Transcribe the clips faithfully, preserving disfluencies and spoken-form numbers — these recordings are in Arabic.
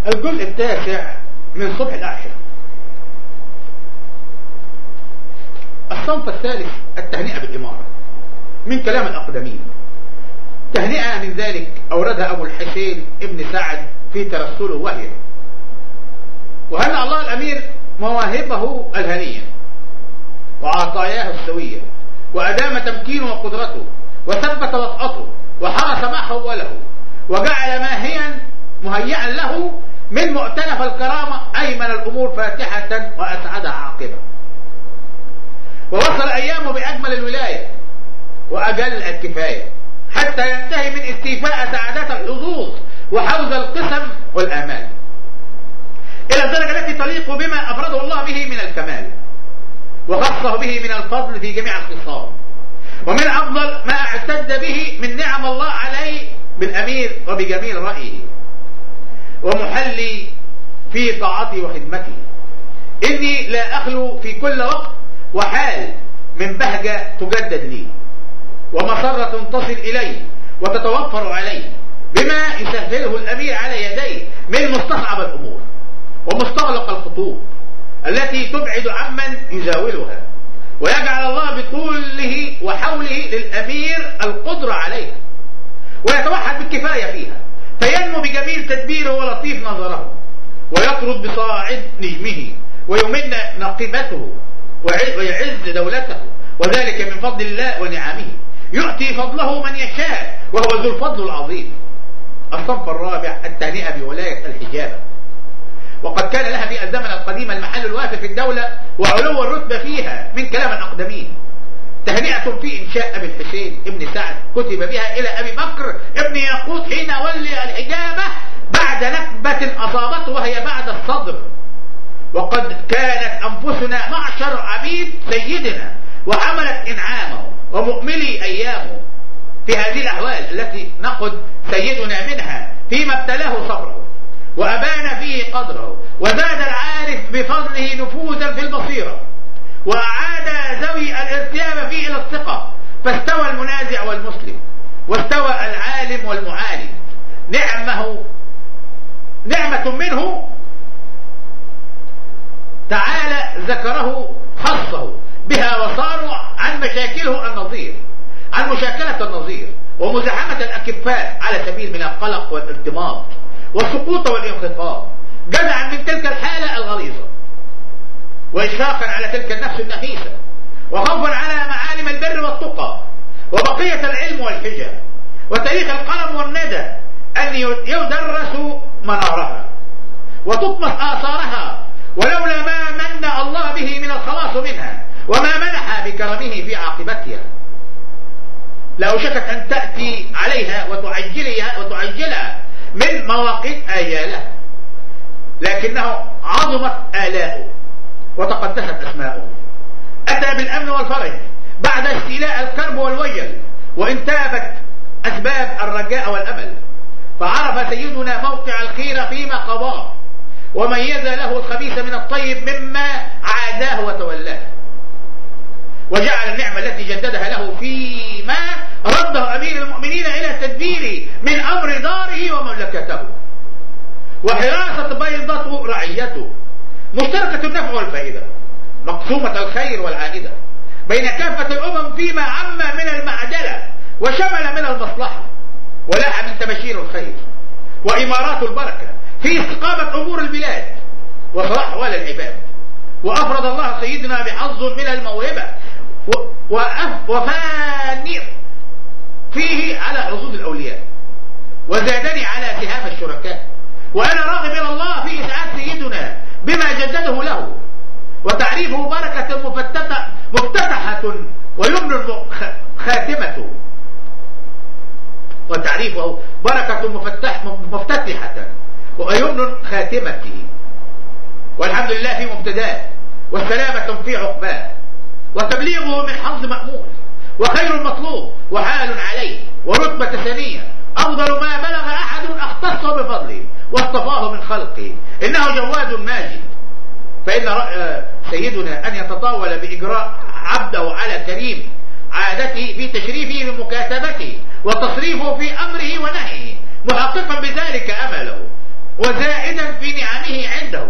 الجزء التاسع من صبح الأعشى. الصنف الثالث التهنئة بالإمارة من كلام الأقدمين. تهنئة من ذلك أوردها أبو الحسين ابن سعد في ترسله وهي: وهنأ الله الأمير مواهبه الهنية وعطاياه السوية، وأدام تمكينه وقدرته، وثبت وطأته، وحرس ما حوله، وجعل ماهيا مهيئا له من مؤتلف الكرامة أيمن الأمور فاتحة وأسعدها عاقبة. ووصل أيامه بأجمل الولاية وأجل الكفاية حتى ينتهي من استيفاء سعادات الحظوظ وحوز القسم والآمال إلى الدرجة التي تليق بما أفرده الله به من الكمال، وخصه به من الفضل في جميع الخصال، ومن أفضل ما اعتد به من نعم الله عليه بالأمير وبجميل رأيه ومحلي في طاعته وخدمته. إني لا أخلو في كل وقت وحال من بهجة تجدد لي، ومسرة تصل إلي وتتوفر علي بما يسهله الأمير على يديه من مستصعب الأمور ومستغلق الخطوب التي تبعد عمن يزاولها، ويجعل الله بطوله وحوله للأمير القدرة عليها، ويتوحد بالكفاية فيها، فينمو بجميل تدبيره ولطيف نظره، ويطرد بصاعد نجمه، ويمن نقبته، ويعز دولته، وذلك من فضل الله ونعمه، يؤتي فضله من يشاء وهو ذو الفضل العظيم. الصنف الرابع التهنئة بولاية الحجابة. وقد كان لها في الزمن القديم المحل الوافر في الدولة وعلو الرتبة فيها من كلام الأقدمين. تهنئة في إنشاء أبي الحسين ابن سعد كتب بها إلى أبي بكر ابن ياقوت حين ولي الحجابة بعد نكبة أصابته وهي بعد الصدر. وقد كانت أنفسنا معشر عبيد سيدنا وعملت إنعامه ومؤملي أيامه في هذه الأحوال التي نقد سيدنا منها فيما ابتلاه صبره وأبان فيه قدره، وزاد العارف بفضله نفوذا في البصيرة، وأعاد ذوي الارتياب فيه إلى الثقة، فاستوى المنازع والمسلم، واستوى العالم والمعالم. نعمه نعمة منه تعالى ذكره خصه بها وصانوا عن مشاكله النظير عن مشاكلة النظير ومزاحمة الأكفاء على سبيل من القلق والارتباط والسقوط والانخفاض، جدعا من تلك الحالة الغليظة، وإشفاقا على تلك النفس النفيسة، وخوفا على معالم البر والتقى وبقية العلم والحجة وتاريخ القلم والندى أن يدرس منارها وتطمس آثارها، ولولا ما من الله به من الخلاص منها وما منح بكرمه في عاقبتها لأوشكت أن تأتي عليها وتعجلها وتعجلها من مواقيت آيالها، لكنه عظمت آلاؤه وتقدست أسماؤه. أتى بالأمن والفرج بعد استيلاء الكرب والوجل، وإن تابت أسباب الرجاء والأمل، فعرف سيدنا موقع الخير فيما قضاه، وميز له الخبيث من الطيب مما عاداه وتولاه، وجعل النعمة التي جددها له فيما رده أمير المؤمنين إلى تدبيره من أمر داره ومملكته، وحراسة بيضة رعيته، مشتركة النفع والفائدة، مقسومة الخير والعائدة بين كافة الأمم فيما عم من المعدلة وشمل من المصلحة، ولها من تبشير الخير وإمارات البركة في استقامة أمور البلاد وصلاح أحوال العباد. وأفرض الله سيدنا بحظ من الموهبة وفاني فيه على حظوظ الأولياء، وزادني على سهام الشركاء، وأنا راغب إلى الله في إسعاد سيدنا بما جدده له، وتعريفه بركة مفتتحة مفتتحة ويمن خاتمة وتعريفه بركة مفتح مفتتحة ويمن خاتمته، والحمد لله في مبتداه، والسلامة في عقباه، وتبليغه من حظ مأمول وخير مطلوب وحال عليه ورتبة ثانية أفضل ما بلغ أحد اختص بفضله واصطفاه من خلقه، إنه جواد ماجد. فإن سيدنا أن يتطاول بإجراء عبده على كريم عادته في تشريفه بمكاتبته وتصريفه في أمره ونهيه، محققا بذلك أمله وزائدا في نعمه عنده.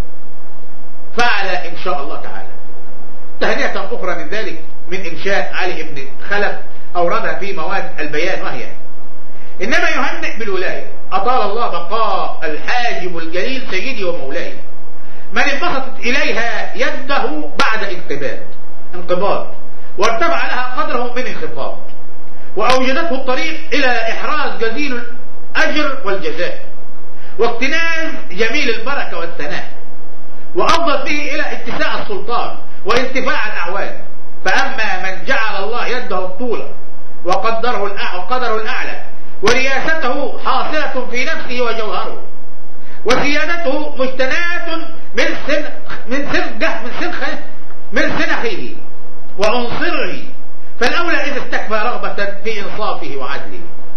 فعل إن شاء الله تعالى. تهنئة أخرى من ذلك من إنشاء علي بن خلف أوردها في مواد البيان، وهي: إنما يهنئ بالولاية أطال الله بقاء الحاجب الجليل سيدي ومولاي من انبسطت إليها يده بعد انقباض انقباض وارتفع لها قدره من انخفاض، وأوجدته الطريق إلى إحراز جزيل الأجر والجزاء واقتناز جميل البركة والثناء، وأفضت به إلى اتساع السلطان وانتفاع الأعوان. فأما من جعل الله يده الطولة وقدره الأعلى, وقدره الأعلى ورياسته حاصلة في نفسه وجوهره وسيادته مجتناة من سن من سنجه من سنخه من سنخه وعنصره، فالأولى إذا استكفى رغبة في إنصافه وعدله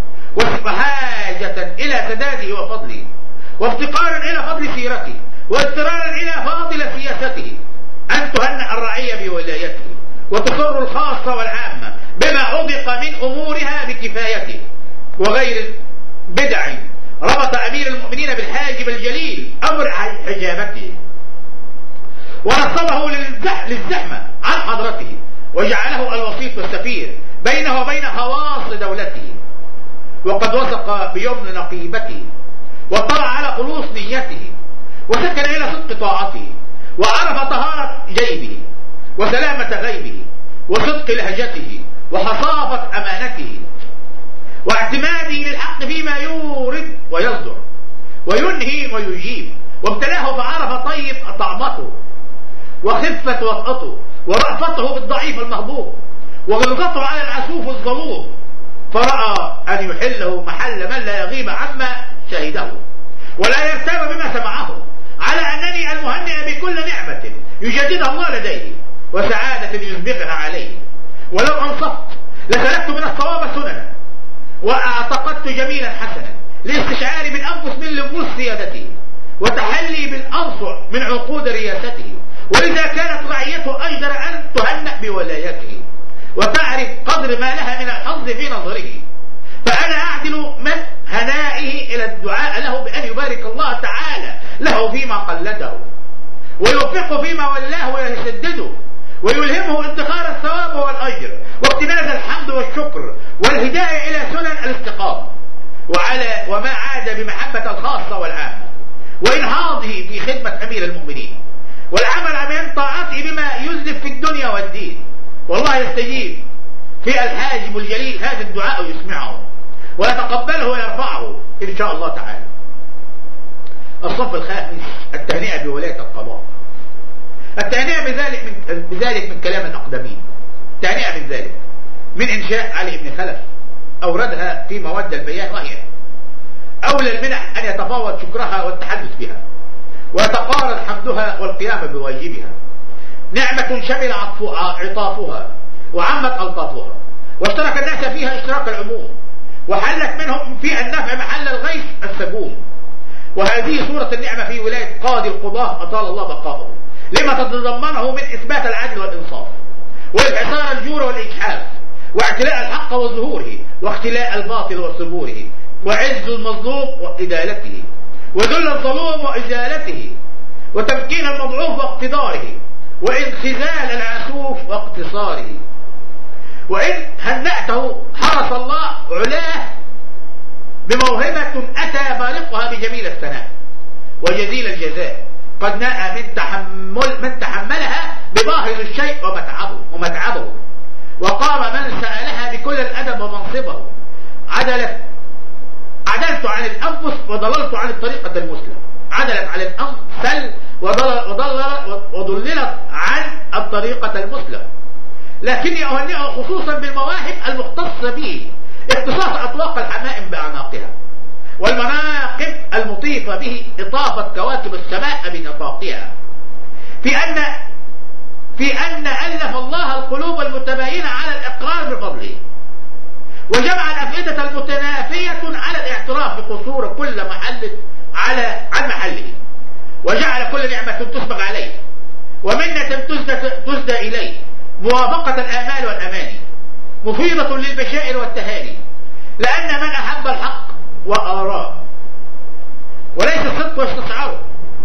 وحاجة إلى سداده وفضله وافتقارا إلى فضل سيرته واضطرارا إلى فاضل سياسته أن تهنأ الرعية بولايته وتقر الخاصة والعامة بما عبق من أمورها بكفايته وغير بدع ربط أمير المؤمنين بالحاجب الجليل أمر حجابته ونصبه للزحمة عن حضرته وجعله الوسيط والسفير بينه وبين خواص دولته، وقد وثق بيمن نقيبته واطلع على خلوص نيته وسكن إلى صدق طاعته وعرف طهارة جيبه وسلامة غيبه وصدق لهجته وحصافة أمانته واعتماده للحق فيما يورد ويصدر وينهي ويجيب، وابتلاه فعرف طيب طعمته وخفة وطأته ورأفته بالضعيف المهبوط وغلظته على العسوف الظلوم، فرأى أن يحله محل من لا يغيب عما شهده ولا يرتاب بما سمعه، على أنني المهنئ بكل نعمة يجددها الله لديه وسعادة يسبقها عليه، ولو أنصفت لسلكت من الصواب سننا واعتقدت جميلا حسنا لاستشعاري بالأنفس من لبوس سيادته وتحلي بالأنصع من عقود رياسته، ولذا كانت رعيته أجدر أن تهنأ بولايته وتعرف قدر ما لها من الحظ في نظره. فأنا أعدل من هنائه إلى الدعاء له بأن يبارك الله تعالى له فيما قلده ويوفقه فيما ولاه ويسدده ويلهمه ادخار الثواب والأجر واقتناز الحمد والشكر والهداية إلى سنن الاستقامة وعلى وما عاد بمحبة الخاصة والعامة وإنهاضه في خدمة أمير المؤمنين والعمل من طاعته بما يزلف في الدنيا والدين. والله يستجيب في الحاجب الجليل هذا الدعاء يسمعه ويتقبله ويرفعه إن شاء الله تعالى. الصف الخامس: التهنئة بولاية القضاء. التهنئة بذلك من, بذلك من كلام الأقدمين. التهنئة من ذلك من إنشاء علي بن خلف أوردها في مواد البيان، وهي: أولى المنح أن يتفاوض شكرها والتحدث بها ويتقارن حمدها والقيام بواجبها، نعمة شمل عطافها وعمت ألطافها واشترك الناس فيها اشتراك العموم وحلت منهم في النفع محل الغيث السجوم. وهذه صورة النعمة في ولاية قاضي القضاة أطال الله بقاءه لما تتضمنه من إثبات العدل والإنصاف والإعصار الجور والإجحاف واعتلاء الحق وظهوره واختلاء الباطل وصبوره وعز المظلوم وإدالته وذل الظلوم وإزالته وتمكين المضعوف واقتداره وانخزال العسوف واقتصاره. وإن هنأته حرص الله علاه بموهبة أتى بارقها بجميل الثناء وجزيل الجزاء قد نأى من تحمل من تحملها بباهظ الشيء ومتعبه ومتعبه وقام من سألها بكل الأدب ومنصبه. عدلت عدلت عن الأنفس وضللت عن الطريقة المسلم عدلت عن الأنفس وضل وضل وضللت عن الطريقة المسلم، لكني أهنئه خصوصا بالمواهب المختصة به اختصاص أطواق الحمائم بأعناقها والمناقب المطيفة به إطافة كواكب السماء بنطاقها، في أن في أن ألف الله القلوب المتباينة على الإقرار بفضله وجمع الأفئدة المتنافية على الاعتراف بقصور كل محل على عن محله وجعل كل نعمة تسبق عليه ومنة تسدى إليه موافقة الآمال والأماني مفيضة للبشائر والتهاني، لأن من أحب الحق وآراء وليس ويستشعره.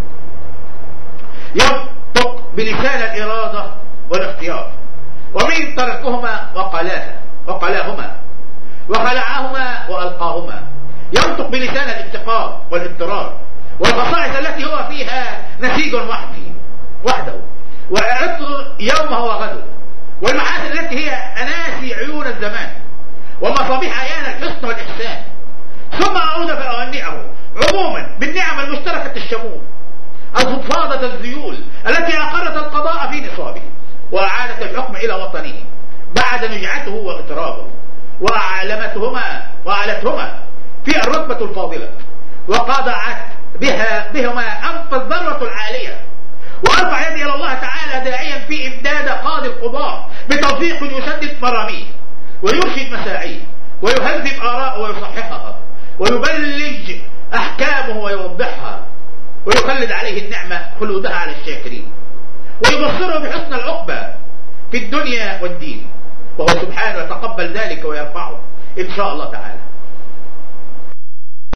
ينطق بلسان الإرادة والاختيار، ومن تركهما وقلاها وقلاهما وخلعهما وألقاهما. ينطق بلسان الابتقاء والاضطرار والخصائص التي هو فيها نسيج وحدي وحده، ويعطل يومه وغده، والمحاسن التي هي أناسي عيون الزمان ومصابيح عيان الحسن والإحسان. ثم أعود فأهنئه عموما بالنعم المشتركة الشمول الفضفاضة الذيول التي أقرت القضاء في نصابه وأعادت الحكم إلى وطنه بعد نجعته واغترابه، وأعلمتهما وأعلتهما في الرتبة الفاضلة، وقضعت بها بهما أنف الذرة العالية. وأرفع يدي إلى الله تعالى داعيا في إمداد قاضي القضاء بتوفيق يسدد مراميه ويرشد مساعيه ويهذب آراءه ويصححها ويبلج أحكامه ويوضحها ويخلد عليه النعمة خلودها على الشاكرين ويبصره بحسن العقبة في الدنيا والدين، وهو سبحانه يتقبل ذلك ويرفعه إن شاء الله تعالى.